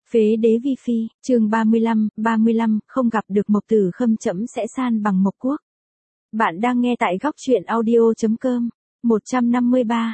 Phế đế vi phi, chương 35, không gặp được Mộc Tử Khâm trẫm sẽ san bằng Mộc Quốc. Bạn đang nghe tại góc truyện audio.com. 153,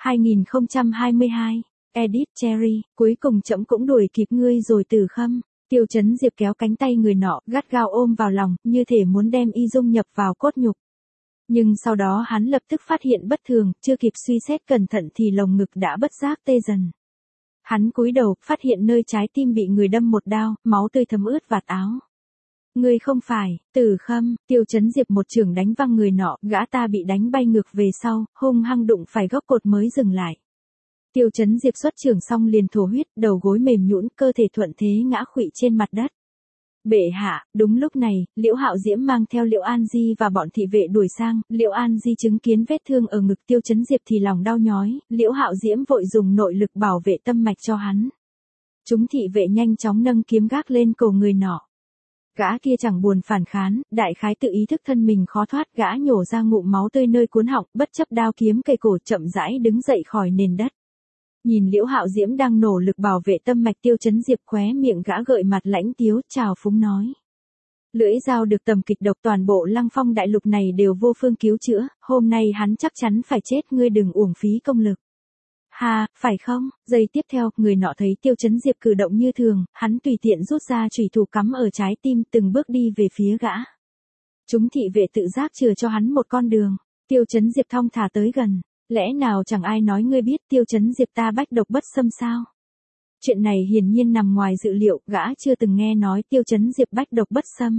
2022, Edit Cherry, cuối cùng trẫm cũng đuổi kịp ngươi rồi Tử Khâm. Tiêu Chấn Diệp kéo cánh tay người nọ, gắt gao ôm vào lòng, như thể muốn đem y dung nhập vào cốt nhục. Nhưng sau đó hắn lập tức phát hiện bất thường, chưa kịp suy xét cẩn thận thì lồng ngực đã bất giác tê dần. Hắn cúi đầu, phát hiện nơi trái tim bị người đâm một đao, máu tươi thấm ướt vạt áo. Ngươi không phải, Tử Khâm, Tiêu Chấn Diệp một chưởng đánh văng người nọ, gã ta bị đánh bay ngược về sau, hung hăng đụng phải góc cột mới dừng lại. Tiêu Chấn Diệp xuất chưởng xong liền thổ huyết, đầu gối mềm nhũn, cơ thể thuận thế ngã khuỵu trên mặt đất. Bệ hạ, đúng lúc này, Liễu Hạo Diễm mang theo Liễu An Di và bọn thị vệ đuổi sang, Liễu An Di chứng kiến vết thương ở ngực Tiêu Chấn Diệp thì lòng đau nhói, Liễu Hạo Diễm vội dùng nội lực bảo vệ tâm mạch cho hắn. Chúng thị vệ nhanh chóng nâng kiếm gác lên cổ người nọ. Gã kia chẳng buồn phản kháng, đại khái tự ý thức thân mình khó thoát, gã nhổ ra ngụm máu tươi nơi cuốn họng, bất chấp đao kiếm cây cổ chậm rãi đứng dậy khỏi nền đất. Nhìn Liễu Hạo Diễm đang nỗ lực bảo vệ tâm mạch Tiêu Chấn Diệp, khóe miệng gã gợi mặt lãnh tiếu, trào phúng nói. Lưỡi dao được tầm kịch độc, toàn bộ Lăng Phong đại lục này đều vô phương cứu chữa, hôm nay hắn chắc chắn phải chết, ngươi đừng uổng phí công lực. Ha, phải không? Giây tiếp theo, người nọ thấy Tiêu Chấn Diệp cử động như thường, hắn tùy tiện rút ra chủy thủ cắm ở trái tim, từng bước đi về phía gã. Chúng thị vệ tự giác chừa cho hắn một con đường. Tiêu Chấn Diệp thong thả tới gần. Lẽ nào chẳng ai nói ngươi biết Tiêu Chấn Diệp ta bách độc bất xâm sao? Chuyện này hiển nhiên nằm ngoài dự liệu, gã chưa từng nghe nói Tiêu Chấn Diệp bách độc bất xâm.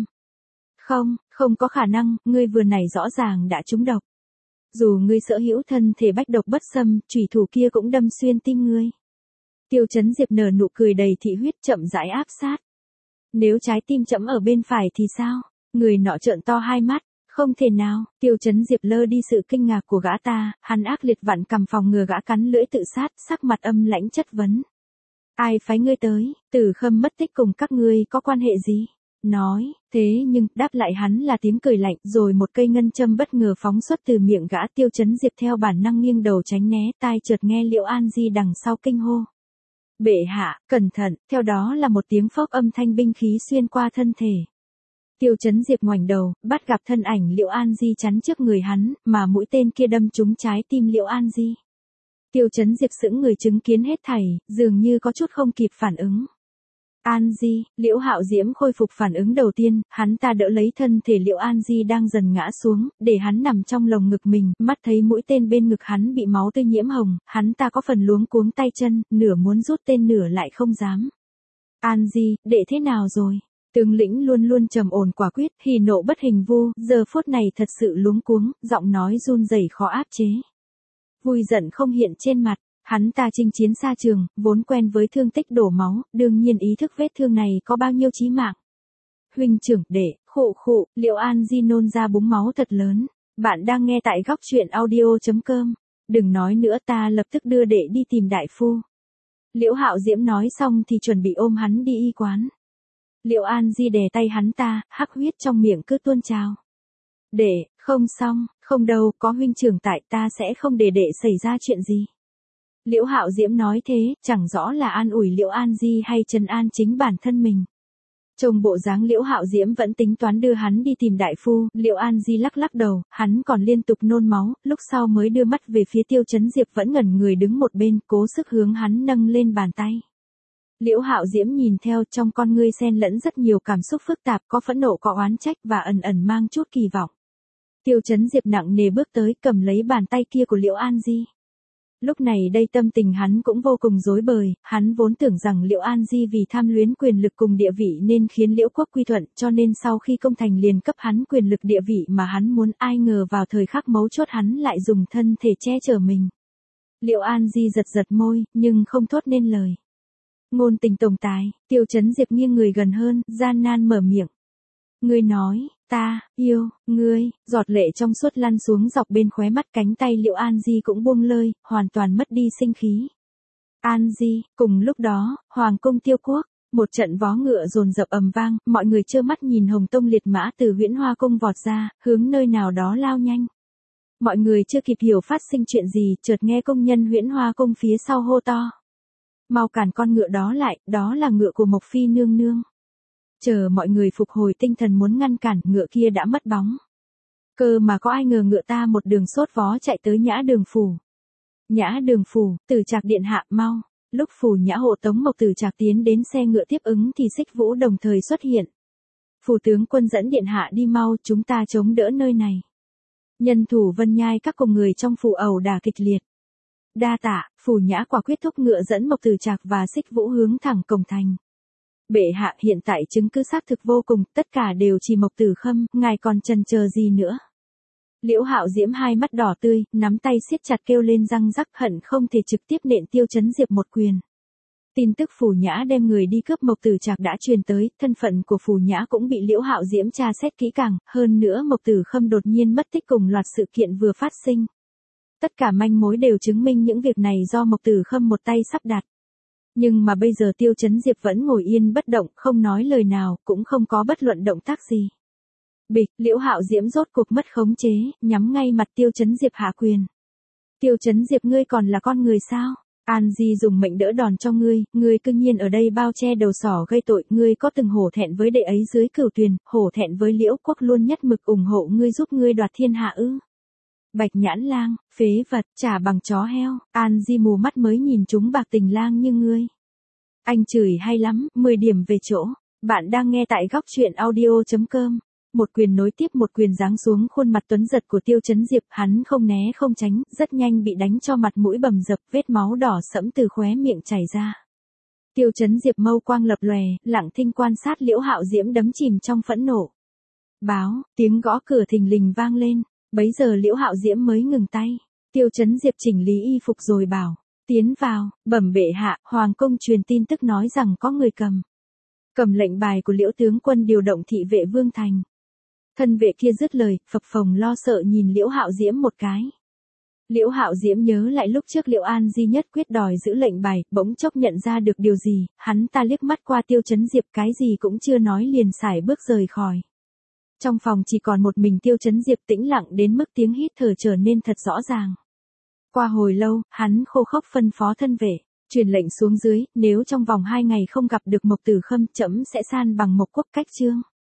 Không có khả năng, ngươi vừa này rõ ràng đã trúng độc. Dù ngươi sở hữu thân thể bách độc bất xâm, chủy thủ kia cũng đâm xuyên tim ngươi. Tiêu Chấn Diệp nở nụ cười đầy thị huyết, chậm rãi áp sát. Nếu trái tim trẫm ở bên phải thì sao? Người nọ trợn to hai mắt. Không thể nào, Tiêu Chấn Diệp lơ đi sự kinh ngạc của gã ta, hắn ác liệt vặn cằm phòng ngừa gã cắn lưỡi tự sát, sắc mặt âm lãnh chất vấn. Ai phái ngươi tới, Tử Khâm mất tích cùng các ngươi có quan hệ gì? Nói, thế nhưng, đáp lại hắn là tiếng cười lạnh, rồi một cây ngân châm bất ngờ phóng xuất từ miệng gã. Tiêu Chấn Diệp theo bản năng nghiêng đầu tránh né, tai chợt nghe Liễu An Di đằng sau kinh hô. Bệ hạ, cẩn thận, theo đó là một tiếng phốc, âm thanh binh khí xuyên qua thân thể. Tiêu Chấn Diệp ngoảnh đầu, bắt gặp thân ảnh Liễu An Di chắn trước người hắn, mà mũi tên kia đâm trúng trái tim Liễu An Di. Tiêu Chấn Diệp sững người chứng kiến hết thảy, dường như có chút không kịp phản ứng. An Di, Liễu Hạo Diễm khôi phục phản ứng đầu tiên, hắn ta đỡ lấy thân thể Liễu An Di đang dần ngã xuống, để hắn nằm trong lồng ngực mình, mắt thấy mũi tên bên ngực hắn bị máu tươi nhiễm hồng, hắn ta có phần luống cuống tay chân, nửa muốn rút tên nửa lại không dám. An Di, đệ thế nào rồi? Tướng lĩnh luôn luôn trầm ổn quả quyết, hỉ nộ bất hình vu, giờ phút này thật sự luống cuống, giọng nói run rẩy khó áp chế. Vui giận không hiện trên mặt, hắn ta chinh chiến xa trường, vốn quen với thương tích đổ máu, đương nhiên ý thức vết thương này có bao nhiêu chí mạng. Huynh trưởng, đệ, khụ, Liễu An Di nôn ra búng máu thật lớn. Bạn đang nghe tại góc truyện audio.com. Đừng nói nữa, ta lập tức đưa đệ đi tìm đại phu. Liễu Hạo Diễm nói xong thì chuẩn bị ôm hắn đi y quán. Liễu An Di đè tay hắn ta, hắc huyết trong miệng cứ tuôn trào. Đệ, không xong, không đâu, có huynh trưởng tại ta sẽ không để đệ xảy ra chuyện gì. Liễu Hạo Diễm nói thế, chẳng rõ là an ủi Liễu An Di hay trấn an chính bản thân mình. Trông bộ dáng Liễu Hạo Diễm vẫn tính toán đưa hắn đi tìm đại phu, Liễu An Di lắc lắc đầu, hắn còn liên tục nôn máu, lúc sau mới đưa mắt về phía Tiêu Chấn Diệp vẫn ngẩn người đứng một bên, cố sức hướng hắn nâng lên bàn tay. Liễu Hạo Diễm nhìn theo, trong con ngươi xen lẫn rất nhiều cảm xúc phức tạp, có phẫn nộ, có oán trách và ẩn ẩn mang chút kỳ vọng. Tiêu Chấn Diệp nặng nề bước tới, cầm lấy bàn tay kia của Liễu An Di. Lúc này đây tâm tình hắn cũng vô cùng rối bời, hắn vốn tưởng rằng Liễu An Di vì tham luyến quyền lực cùng địa vị nên khiến Liễu quốc quy thuận, cho nên sau khi công thành liền cấp hắn quyền lực địa vị mà hắn muốn, ai ngờ vào thời khắc mấu chốt hắn lại dùng thân thể che chở mình. Liễu An Di giật môi, nhưng không thốt nên lời. Ngôn tình tổng tài, Tiêu Chấn Diệp nghiêng người gần hơn, gian nan mở miệng. Ngươi nói, ta, yêu, ngươi, giọt lệ trong suốt lăn xuống dọc bên khóe mắt, cánh tay Liễu An Di cũng buông lơi, hoàn toàn mất đi sinh khí. An Di, cùng lúc đó, Hoàng cung Tiêu Quốc, một trận vó ngựa dồn dập ầm vang, mọi người trơ mắt nhìn Hồng Tông liệt mã từ Huyễn Hoa cung vọt ra, hướng nơi nào đó lao nhanh. Mọi người chưa kịp hiểu phát sinh chuyện gì, chợt nghe công nhân Huyễn Hoa cung phía sau hô to. Mau cản con ngựa đó lại, đó là ngựa của Mộc Phi nương nương. Chờ mọi người phục hồi tinh thần muốn ngăn cản, ngựa kia đã mất bóng. Cơ mà có ai ngờ ngựa ta một đường sốt vó chạy tới Nhã Đường phủ. Nhã Đường phủ, Tử Trạc điện hạ, mau. Lúc phủ Nhã hộ tống Mộc Tử Trạc tiến đến xe ngựa tiếp ứng thì Xích Vũ đồng thời xuất hiện. Phủ tướng quân dẫn điện hạ đi mau, chúng ta chống đỡ nơi này. Nhân thủ Vân Nhai các cùng người trong phủ ẩu đả kịch liệt. Đa tạ, phủ Nhã quả quyết thúc ngựa dẫn Mộc Tử Trạc và Xích Vũ hướng thẳng cổng thành. Bệ hạ, hiện tại chứng cứ xác thực vô cùng, tất cả đều chỉ Mộc Tử Khâm, ngài còn chần chờ gì nữa? Liễu Hạo Diễm hai mắt đỏ tươi, nắm tay siết chặt kêu lên răng rắc, hận không thể trực tiếp nện Tiêu Chấn Diệp một quyền. Tin tức phủ Nhã đem người đi cướp Mộc Tử Trạc đã truyền tới, thân phận của phủ Nhã cũng bị Liễu Hạo Diễm tra xét kỹ càng, hơn nữa Mộc Tử Khâm đột nhiên mất tích cùng loạt sự kiện vừa phát sinh. Tất cả manh mối đều chứng minh những việc này do Mộc Tử Khâm một tay sắp đặt. Nhưng mà bây giờ Tiêu Chấn Diệp vẫn ngồi yên bất động, không nói lời nào, cũng không có bất luận động tác gì. Bịch, Liễu Hạo Diễm rốt cuộc mất khống chế, nhắm ngay mặt Tiêu Chấn Diệp hạ quyền. Tiêu Chấn Diệp, ngươi còn là con người sao? An Di dùng mệnh đỡ đòn cho ngươi cương nhiên ở đây bao che đầu sỏ gây tội, ngươi có từng hổ thẹn với đệ ấy dưới Cửu Tuyền, hổ thẹn với Liễu Quốc luôn nhất mực ủng hộ ngươi giúp ngươi đoạt thiên hạ ư? Bạch Nhãn Lang, phế vật, trả bằng chó heo, An Di mù mắt mới nhìn chúng Bạc Tình Lang như ngươi. Anh chửi hay lắm, 10 điểm về chỗ. Bạn đang nghe tại góc truyện audio.com. Một quyền nối tiếp một quyền giáng xuống khuôn mặt tuấn giật của Tiêu Chấn Diệp, hắn không né không tránh, rất nhanh bị đánh cho mặt mũi bầm dập, vết máu đỏ sẫm từ khóe miệng chảy ra. Tiêu Chấn Diệp mâu quang lập lòe, lặng thinh quan sát Liễu Hạo Diễm đắm chìm trong phẫn nộ. Báo, tiếng gõ cửa thình lình vang lên, bấy giờ Liễu Hạo Diễm mới ngừng tay. Tiêu Chấn Diệp chỉnh lý y phục rồi bảo, tiến vào, bẩm bệ hạ, hoàng cung truyền tin tức nói rằng có người cầm lệnh bài của Liễu tướng quân điều động thị vệ Vương Thành. Thân vệ kia dứt lời, phập phồng lo sợ nhìn Liễu Hạo Diễm một cái. Liễu Hạo Diễm nhớ lại lúc trước Liễu An Di nhất quyết đòi giữ lệnh bài, bỗng chốc nhận ra được điều gì, hắn ta liếc mắt qua Tiêu Chấn Diệp, cái gì cũng chưa nói liền sải bước rời khỏi. Trong phòng chỉ còn một mình Tiêu Chấn Diệp, tĩnh lặng đến mức tiếng hít thở trở nên thật rõ ràng. Qua hồi lâu, hắn khô khốc phân phó thân vệ, truyền lệnh xuống dưới, nếu trong vòng 2 ngày không gặp được Mộc Tử Khâm, trẫm sẽ san bằng Mộc Quốc cách chương.